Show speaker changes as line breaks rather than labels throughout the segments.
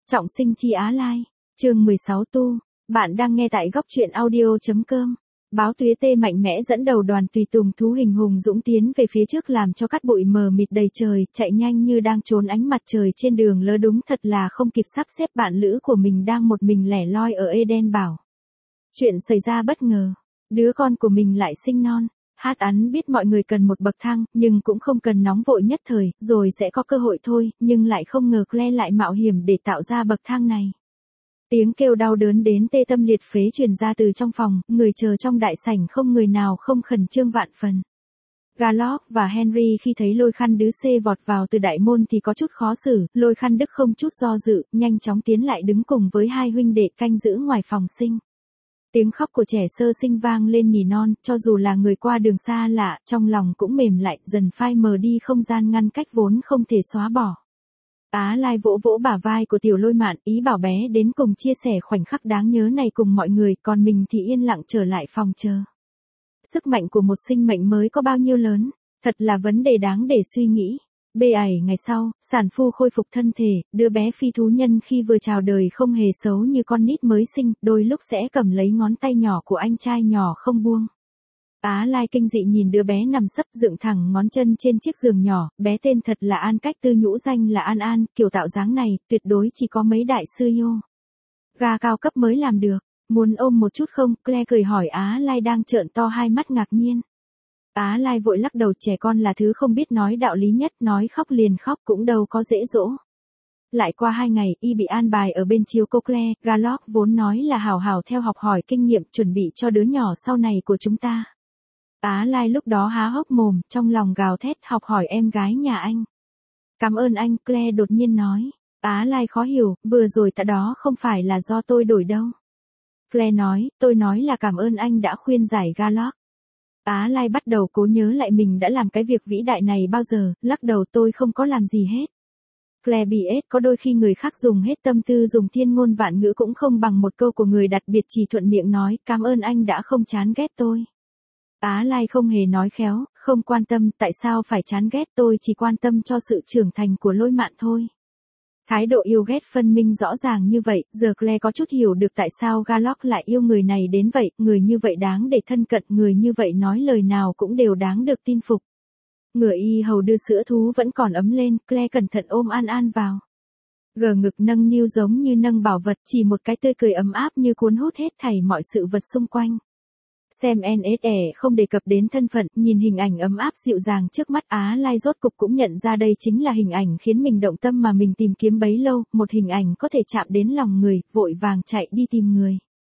Trọng sinh chi Á Lai, chương 16 tu, bạn đang nghe tại góc truyện audio.com. Báo Tuế Tê mạnh mẽ dẫn đầu đoàn tùy tùng thú hình hùng dũng tiến về phía trước làm cho cát bụi mờ mịt đầy trời, chạy nhanh như đang trốn ánh mặt trời trên đường lơ, đúng thật là không kịp sắp xếp bạn lữ của mình đang một mình lẻ loi ở Eden Bảo. Chuyện xảy ra bất ngờ, đứa con của mình lại sinh non. Hát Án biết mọi người cần một bậc thang, nhưng cũng không cần nóng vội nhất thời, rồi sẽ có cơ hội thôi, nhưng lại không ngờ Claire lại mạo hiểm để tạo ra bậc thang này. Tiếng kêu đau đớn đến tê tâm liệt phế truyền ra từ trong phòng, người chờ trong đại sảnh không người nào không khẩn trương vạn phần. Gallock và Henry khi thấy Lôi Khăn Đứ C vọt vào từ đại môn thì có chút khó xử, Lôi Khăn Đức không chút do dự, nhanh chóng tiến lại đứng cùng với hai huynh đệ canh giữ ngoài phòng sinh. Tiếng khóc của trẻ sơ sinh vang lên nỉ non, cho dù là người qua đường xa lạ, trong lòng cũng mềm lại, dần phai mờ đi không gian ngăn cách vốn không thể xóa bỏ. Á Lai vỗ vỗ bả vai của Tiểu Lôi Mạn, ý bảo bé đến cùng chia sẻ khoảnh khắc đáng nhớ này cùng mọi người, còn mình thì yên lặng trở lại phòng chờ. Sức mạnh của một sinh mệnh mới có bao nhiêu lớn, thật là vấn đề đáng để suy nghĩ. Ngày sau, sản phu khôi phục thân thể, đứa bé phi thú nhân khi vừa chào đời không hề xấu như con nít mới sinh, đôi lúc sẽ cầm lấy ngón tay nhỏ của anh trai nhỏ không buông. Á Lai kinh dị nhìn đứa bé nằm sấp dựng thẳng ngón chân trên chiếc giường nhỏ, bé tên thật là An, cách tư nhũ danh là An An, kiểu tạo dáng này, tuyệt đối chỉ có mấy đại sư yêu ga cao cấp mới làm được. Muốn ôm một chút không? Claire cười hỏi Á Lai đang trợn to hai mắt ngạc nhiên. Á Lai vội lắc đầu, trẻ con là thứ không biết nói đạo lý nhất, nói khóc liền khóc cũng đâu có dễ dỗ. Lại qua 2 ngày, y bị an bài ở bên chiếu cô Claire, Gallock vốn nói là hào hào theo học hỏi kinh nghiệm chuẩn bị cho đứa nhỏ sau này của chúng ta. Á Lai lúc đó há hốc mồm, trong lòng gào thét, học hỏi em gái nhà anh. Cảm ơn anh, Claire đột nhiên nói. Á Lai khó hiểu, vừa rồi tại đó không phải là do tôi đổi đâu. Claire nói, tôi nói là cảm ơn anh đã khuyên giải Gallock. Á Lai bắt đầu cố nhớ lại mình đã làm cái việc vĩ đại này bao giờ, lắc đầu, tôi không có làm gì hết. Claire BS, có đôi khi người khác dùng hết tâm tư dùng thiên ngôn vạn ngữ cũng không bằng một câu của người đặc biệt chỉ thuận miệng nói, cảm ơn anh đã không chán ghét tôi. Á Lai không hề nói khéo, không quan tâm, tại sao phải chán ghét, tôi chỉ quan tâm cho sự trưởng thành của Lôi Mạn thôi. Thái độ yêu ghét phân minh rõ ràng như vậy, giờ Claire có chút hiểu được tại sao Gallock lại yêu người này đến vậy, người như vậy đáng để thân cận, người như vậy nói lời nào cũng đều đáng được tin phục. Ngửa y hầu đưa sữa thú vẫn còn ấm lên, Claire cẩn thận ôm An An vào. Gờ ngực nâng niu giống như nâng bảo vật, chỉ một cái tươi cười ấm áp như cuốn hút hết thảy mọi sự vật xung quanh. Xem NSE không đề cập đến thân phận, nhìn hình ảnh ấm áp dịu dàng trước mắt, Á Lai rốt cục cũng nhận ra đây chính là hình ảnh khiến mình động tâm mà mình tìm kiếm bấy lâu, một hình ảnh có thể chạm đến lòng người, vội vàng chạy đi tìm người.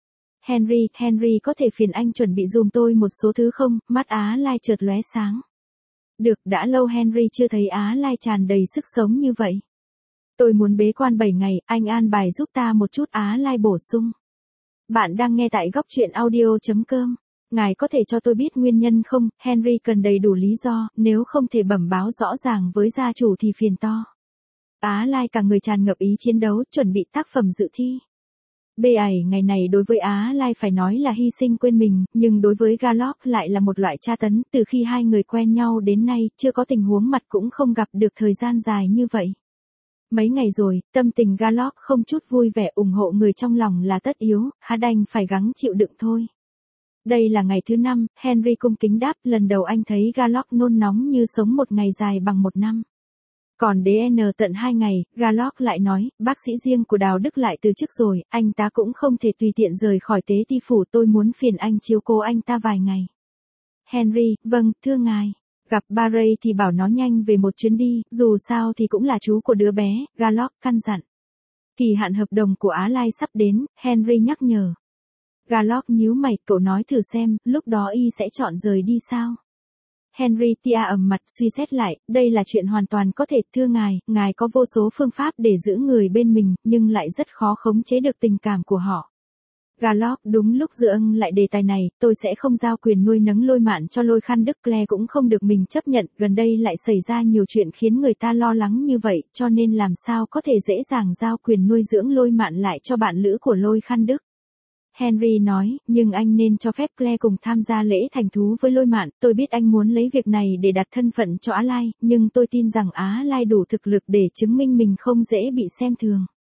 Henry có thể phiền anh chuẩn bị giùm tôi một số thứ không? Mắt Á Lai chợt lóe sáng. Được, đã lâu Henry chưa thấy Á Lai tràn đầy sức sống như vậy. Tôi muốn bế quan 7 ngày, anh an bài giúp ta một chút, Á Lai bổ sung. Bạn đang nghe tại góc truyện audio.com. Ngài có thể cho tôi biết nguyên nhân không? Henry cần đầy đủ lý do, nếu không thể bẩm báo rõ ràng với gia chủ thì phiền to. Á Lai cả người tràn ngập ý chiến đấu, chuẩn bị tác phẩm dự thi. Ngày này đối với Á Lai phải nói là hy sinh quên mình, nhưng đối với Gallock lại là một loại tra tấn, từ khi hai người quen nhau đến nay, chưa có tình huống mặt cũng không gặp được thời gian dài như vậy. Mấy ngày rồi, tâm tình Gallock không chút vui vẻ, ủng hộ người trong lòng là tất yếu, hắn đành phải gắng chịu đựng thôi. Đây là ngày thứ 5, Henry cung kính đáp, lần đầu anh thấy Gallock nôn nóng như sống một ngày dài bằng một năm. Còn DN tận 2 ngày, Gallock lại nói, bác sĩ riêng của Đào Đức lại từ chức rồi, anh ta cũng không thể tùy tiện rời khỏi tế ti phủ, tôi muốn phiền anh chiếu cố anh ta vài ngày. Henry, vâng, thưa ngài. Gặp Barry thì bảo nó nhanh về một chuyến đi, dù sao thì cũng là chú của đứa bé, Gallock căn dặn. Kỳ hạn hợp đồng của Á Lai sắp đến, Henry nhắc nhở. Gallock nhíu mày, cậu nói thử xem, lúc đó y sẽ chọn rời đi sao? Henry tia ẩm mặt, suy xét lại, đây là chuyện hoàn toàn có thể, thưa ngài có vô số phương pháp để giữ người bên mình, nhưng lại rất khó khống chế được tình cảm của họ. Gallock đúng lúc dựa lại đề tài này, tôi sẽ không giao quyền nuôi nấng Lôi Mạn cho Lôi Khăn Đức, Claire cũng không được mình chấp nhận, gần đây lại xảy ra nhiều chuyện khiến người ta lo lắng như vậy, cho nên làm sao có thể dễ dàng giao quyền nuôi dưỡng Lôi Mạn lại cho bạn lữ của Lôi Khăn Đức. Henry nói, nhưng anh nên cho phép Claire cùng tham gia lễ thành thú với Lôi Mạn, tôi biết anh muốn lấy việc này để đặt thân phận cho Á Lai, nhưng tôi tin rằng Á Lai đủ thực lực để chứng minh mình không dễ bị xem thường.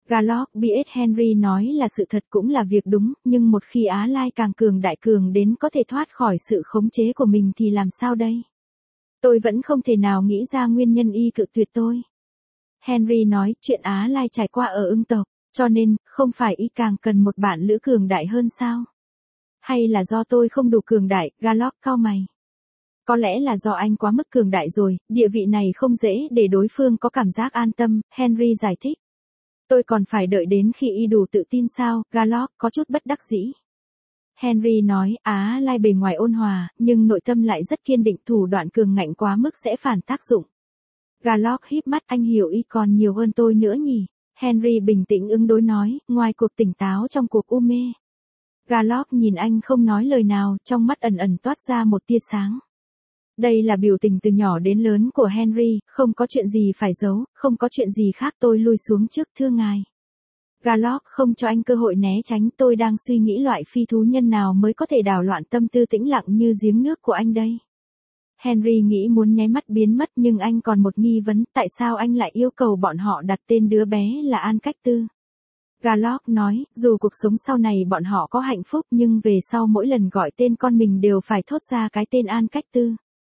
Garlock biết Henry nói là sự thật cũng là việc đúng, nhưng một khi Á Lai càng cường đại cường đến có thể thoát khỏi sự khống chế của mình thì làm sao đây? Tôi vẫn không thể nào nghĩ ra nguyên nhân y cự tuyệt tôi. Henry nói chuyện Á Lai trải qua ở ưng tộc, cho nên, không phải y càng cần một bạn lữ cường đại hơn sao? Hay là do tôi không đủ cường đại, Garlock cau mày. Có lẽ là do anh quá mức cường đại rồi, địa vị này không dễ để đối phương có cảm giác an tâm, Henry giải thích. Tôi còn phải đợi đến khi y đủ tự tin sao, Garlock có chút bất đắc dĩ. Henry nói, Á Lai bề ngoài ôn hòa, nhưng nội tâm lại rất kiên định, thủ đoạn cường ngạnh quá mức sẽ phản tác dụng. Garlock híp mắt, anh hiểu y còn nhiều hơn tôi nữa nhỉ? Henry bình tĩnh ứng đối nói, ngoài cuộc tỉnh táo trong cuộc u mê. Garlock nhìn anh không nói lời nào, trong mắt ẩn ẩn toát ra một tia sáng. Đây là biểu tình từ nhỏ đến lớn của Henry, không có chuyện gì phải giấu, không có chuyện gì khác, tôi lui xuống trước, thưa ngài. Garlock không cho anh cơ hội né tránh, tôi đang suy nghĩ loại phi thú nhân nào mới có thể đảo loạn tâm tư tĩnh lặng như giếng nước của anh đây. Henry nghĩ muốn nháy mắt biến mất nhưng anh còn một nghi vấn, tại sao anh lại yêu cầu bọn họ đặt tên đứa bé là An Cách Tư? Garlock nói, dù cuộc sống sau này bọn họ có hạnh phúc nhưng về sau mỗi lần gọi tên con mình đều phải thốt ra cái tên An Cách Tư.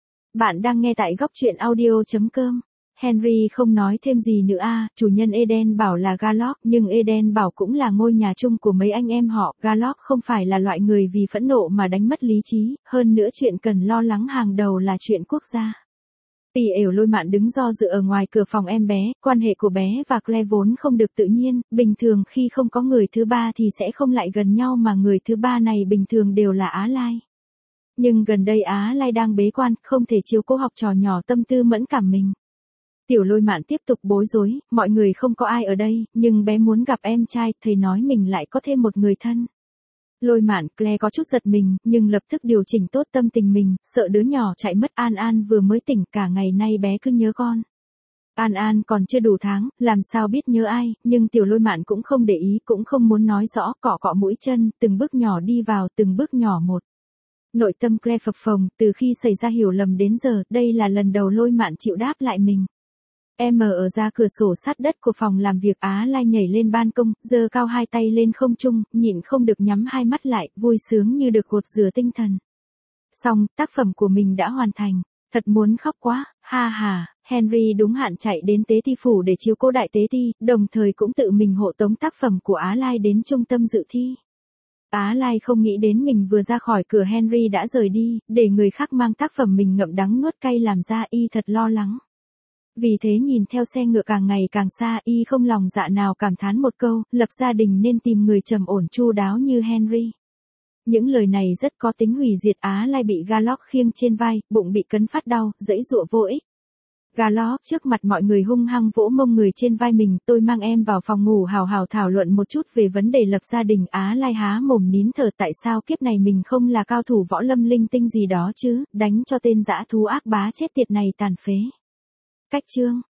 Bạn đang nghe tại góc truyện audio.com. Henry không nói thêm gì nữa chủ nhân Eden bảo là Garlock nhưng Eden bảo cũng là ngôi nhà chung của mấy anh em họ. Garlock không phải là loại người vì phẫn nộ mà đánh mất lý trí, hơn nữa chuyện cần lo lắng hàng đầu là chuyện quốc gia. Tì ểu Lôi Mạn đứng do dự ở ngoài cửa phòng em bé, quan hệ của bé và Claire vốn không được tự nhiên, bình thường khi không có người thứ ba thì sẽ không lại gần nhau mà người thứ ba này bình thường đều là Á Lai. Nhưng gần đây Á Lai đang bế quan, không thể chiếu cố học trò nhỏ tâm tư mẫn cảm mình. Tiểu Lôi Mạn tiếp tục bối rối, mọi người không có ai ở đây, nhưng bé muốn gặp em trai, thầy nói mình lại có thêm một người thân. Lôi Mạn, Claire có chút giật mình, nhưng lập tức điều chỉnh tốt tâm tình mình, sợ đứa nhỏ chạy mất. An An vừa mới tỉnh, cả ngày nay bé cứ nhớ con. An An còn chưa đủ tháng, làm sao biết nhớ ai, nhưng Tiểu Lôi Mạn cũng không để ý, cũng không muốn nói rõ, cọ cọ mũi chân, từng bước nhỏ đi vào, từng bước nhỏ một. Nội tâm Claire phập phồng, từ khi xảy ra hiểu lầm đến giờ, đây là lần đầu Lôi Mạn chịu đáp lại mình. Em ở ra cửa sổ sát đất của phòng làm việc. Á Lai nhảy lên ban công, giơ cao hai tay lên không trung, nhịn không được nhắm hai mắt lại, vui sướng như được gột rửa tinh thần. Xong, tác phẩm của mình đã hoàn thành, thật muốn khóc quá, ha ha. Henry đúng hạn chạy đến tế ti phủ để chiếu cố đại tế ti, đồng thời cũng tự mình hộ tống tác phẩm của Á Lai đến trung tâm dự thi. Á Lai không nghĩ đến mình vừa ra khỏi cửa Henry đã rời đi, để người khác mang tác phẩm mình ngậm đắng nuốt cay làm ra, y thật lo lắng. Vì thế nhìn theo xe ngựa càng ngày càng xa, y không lòng dạ nào cảm thán một câu, lập gia đình nên tìm người trầm ổn chu đáo như Henry. Những lời này rất có tính hủy diệt. Á Lai bị Garlock khiêng trên vai, bụng bị cấn phát đau, giãy giụa vô ích. Garlock trước mặt mọi người hung hăng vỗ mông người trên vai mình, tôi mang em vào phòng ngủ hào hào thảo luận một chút về vấn đề lập gia đình. Á Lai há mồm nín thở, tại sao kiếp này mình không là cao thủ võ lâm linh tinh gì đó chứ, đánh cho tên dã thú ác bá chết tiệt này tàn phế. Cách chương